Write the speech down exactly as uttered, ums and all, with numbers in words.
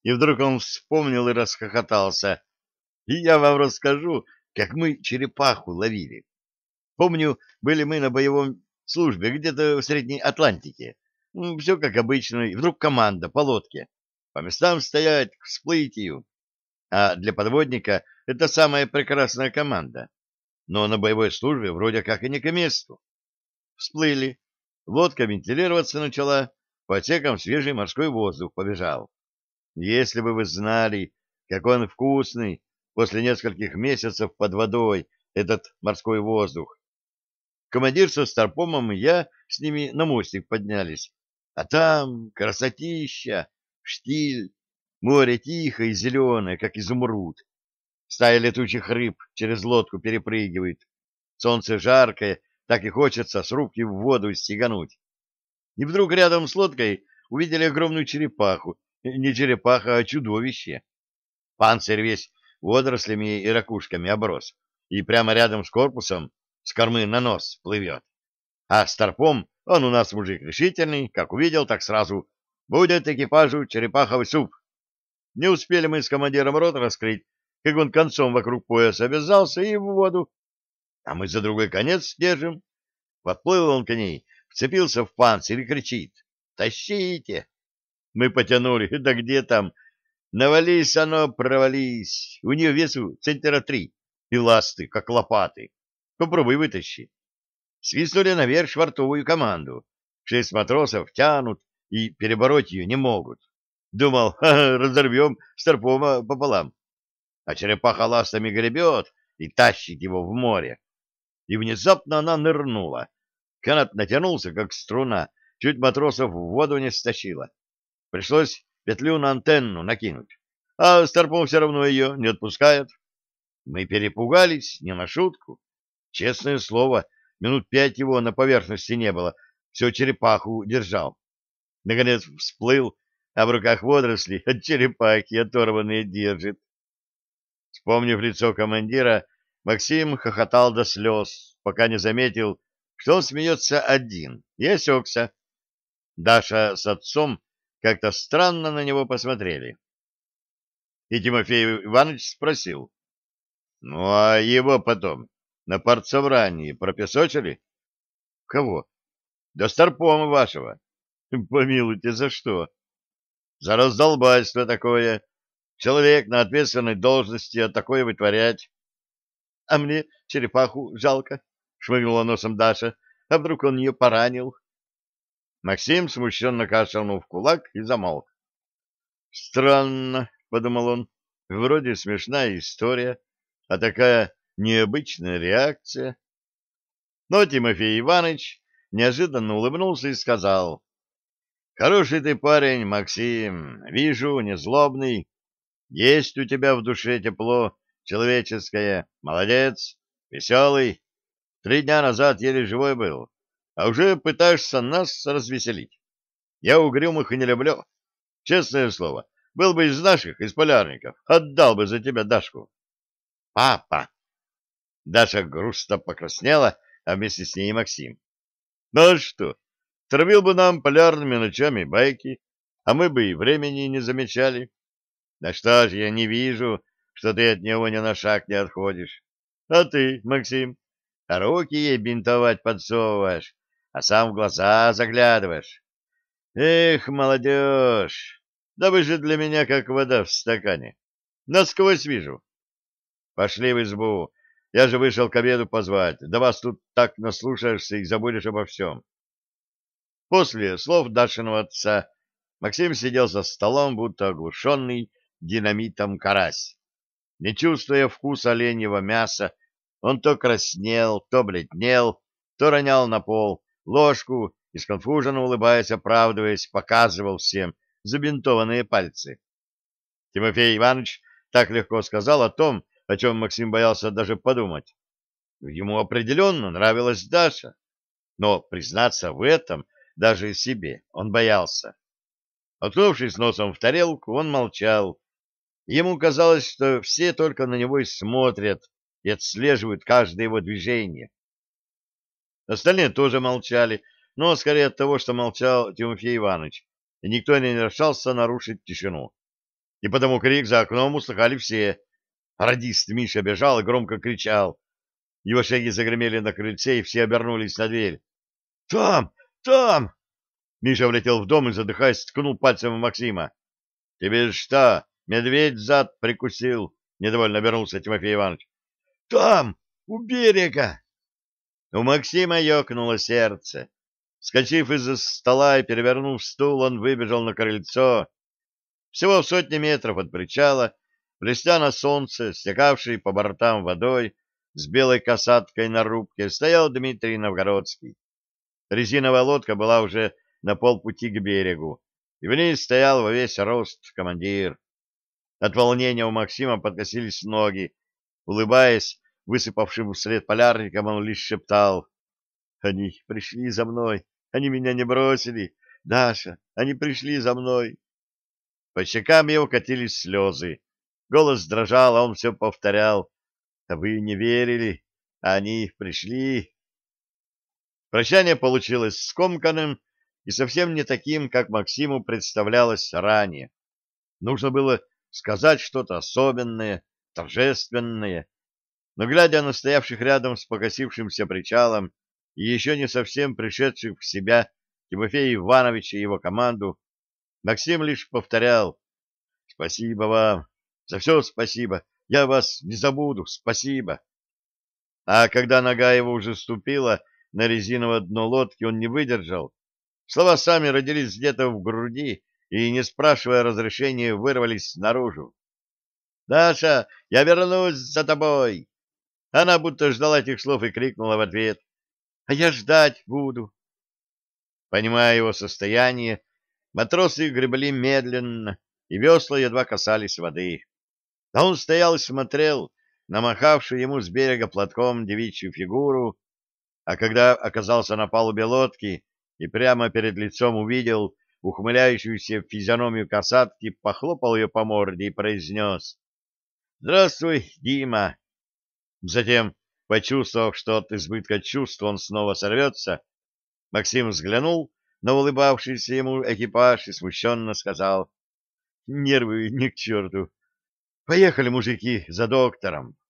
И вдруг он вспомнил и расхохотался. И я вам расскажу, как мы черепаху ловили. Помню, были мы на боевом службе где-то в Средней Атлантике. Все как обычно, и вдруг команда по лодке. По местам стоять, к всплытию. А для подводника это самая прекрасная команда. Но на боевой службе вроде как и не к месту. Всплыли. Лодка вентилироваться начала, по отсекам свежий морской воздух побежал. Если бы вы знали, какой он вкусный после нескольких месяцев под водой, этот морской воздух. Командир со старпомом и я с ними на мостик поднялись. А там красотища, штиль, море тихое и зеленое, как изумруд. Стая летучих рыб через лодку перепрыгивает. Солнце жаркое, так и хочется с руки в воду стегануть. И вдруг рядом с лодкой увидели огромную черепаху. Не черепаха, а чудовище. Панцирь весь водорослями и ракушками оброс. И прямо рядом с корпусом с кормы на нос плывет. А старпом, он у нас мужик решительный, как увидел, так сразу «Будет экипажу черепаховый суп». Не успели мы с командиром рот раскрыть, как он концом вокруг пояса обвязался и в воду. А мы за другой конец держим. Подплыл он к ней, вцепился в панцирь и кричит «Тащите!». Мы потянули, да где там? Навались оно, провались. У нее весу центнера три, и ласты, как лопаты. Попробуй вытащи. Свистнули наверх швартовую команду. Шесть матросов тянут и перебороть ее не могут. Думал, ха-ха, разорвем старпома пополам. А черепаха ластами гребет и тащит его в море. И внезапно она нырнула. Канат натянулся, как струна, чуть матросов в воду не стащила. Пришлось петлю на антенну накинуть. А старпом все равно ее не отпускает. Мы перепугались, не на шутку. Честное слово, минут пять его на поверхности не было. Все черепаху держал. Наконец всплыл, а в руках водоросли от черепахи оторванные держит. Вспомнив лицо командира, Максим хохотал до слез, пока не заметил, что он смеется один, и осекся. Даша с отцом как-то странно на него посмотрели. И Тимофей Иванович спросил: «Ну, а его потом на партсобрании пропесочили?» «Кого?» «Да старпома вашего». «Помилуйте, за что?» «За раздолбайство такое. Человек на ответственной должности, а такое вытворять». «А мне черепаху жалко», — шмыгнула носом Даша. «А вдруг он ее поранил?» Максим смущенно кашлянул в кулак и замолк. «Странно», — подумал он, — «вроде смешная история, а такая необычная реакция». Но Тимофей Иванович неожиданно улыбнулся и сказал: «Хороший ты парень, Максим, вижу, не злобный, есть у тебя в душе тепло человеческое, молодец, веселый, три дня назад еле живой был, а уже пытаешься нас развеселить. Я угрюмых и не люблю, честное слово, был бы из наших, из полярников, отдал бы за тебя Дашку». «Папа!» Даша грустно покраснела, а вместе с ней и Максим. «Ну а что, травил бы нам полярными ночами байки, а мы бы и времени не замечали. Да что ж, я не вижу, что ты от него ни на шаг не отходишь. А ты, Максим, руки ей бинтовать подсовываешь, а сам в глаза заглядываешь. Эх, молодежь, да вы же для меня как вода в стакане. Насквозь вижу. Пошли в избу, я же вышел к обеду позвать, да вас тут так наслушаешься и забудешь обо всем». После слов Дашиного отца Максим сидел за столом, будто оглушенный динамитом карась. Не чувствуя вкуса оленьего мяса, он то краснел, то бледнел, то ронял на пол ложку и, сконфуженно улыбаясь, оправдываясь, показывал всем забинтованные пальцы. Тимофей Иванович так легко сказал о том, о чем Максим боялся даже подумать. Ему определенно нравилась Даша, но признаться в этом даже себе он боялся. Уткнувшись носом в тарелку, он молчал. Ему казалось, что все только на него и смотрят, и отслеживают каждое его движение. Остальные тоже молчали, но скорее от того, что молчал Тимофей Иванович, и никто не решался нарушить тишину. и потому крик за окном услыхали все. Радист Миша бежал и громко кричал. Его шаги загремели на крыльце, и все обернулись на дверь. «Там! Там!» Миша влетел в дом и, задыхаясь, ткнул пальцем в Максима. «Тебе что, медведь зад прикусил?» — недовольно обернулся Тимофей Иванович. «Там! У берега!» У Максима ёкнуло сердце. Вскочив из-за стола и перевернув стул, он выбежал на крыльцо. Всего в сотне метров от причала, блестя на солнце, стекавшей по бортам водой, с белой касаткой на рубке, стоял Дмитрий Новгородский. Резиновая лодка была уже на полпути к берегу, и в ней стоял во весь рост командир. От волнения у Максима подкосились ноги. Улыбаясь, высыпавшим вслед полярникам, он лишь шептал: «Они пришли за мной, они меня не бросили. Даша, они пришли за мной». По щекам его катились слезы. Голос дрожал, а он все повторял: «А вы не верили, а они пришли». Прощание получилось скомканным и совсем не таким, как Максиму представлялось ранее. Нужно было сказать что-то особенное, торжественное, но, глядя на стоявших рядом с покосившимся причалом и еще не совсем пришедших в себя Тимофея Ивановича и его команду, Максим лишь повторял: «Спасибо вам, за все спасибо, я вас не забуду, спасибо». А когда нога его уже ступила на резиновое дно лодки, он не выдержал. Слова сами родились где-то в груди и, не спрашивая разрешения, вырвались наружу. «Даша, я вернусь за тобой!» Она будто ждала этих слов и крикнула в ответ: «А я ждать буду». Понимая его состояние, матросы гребли медленно, и весла едва касались воды. А он стоял и смотрел на махавшую ему с берега платком девичью фигуру, а когда оказался на палубе лодки и прямо перед лицом увидел ухмыляющуюся физиономию касатки, похлопал ее по морде и произнес: «Здравствуй, Дима». Затем, почувствовав, что от избытка чувств он снова сорвется, Максим взглянул на улыбавшийся ему экипаж и смущенно сказал: «Нервы ни к черту. Поехали, мужики, за доктором».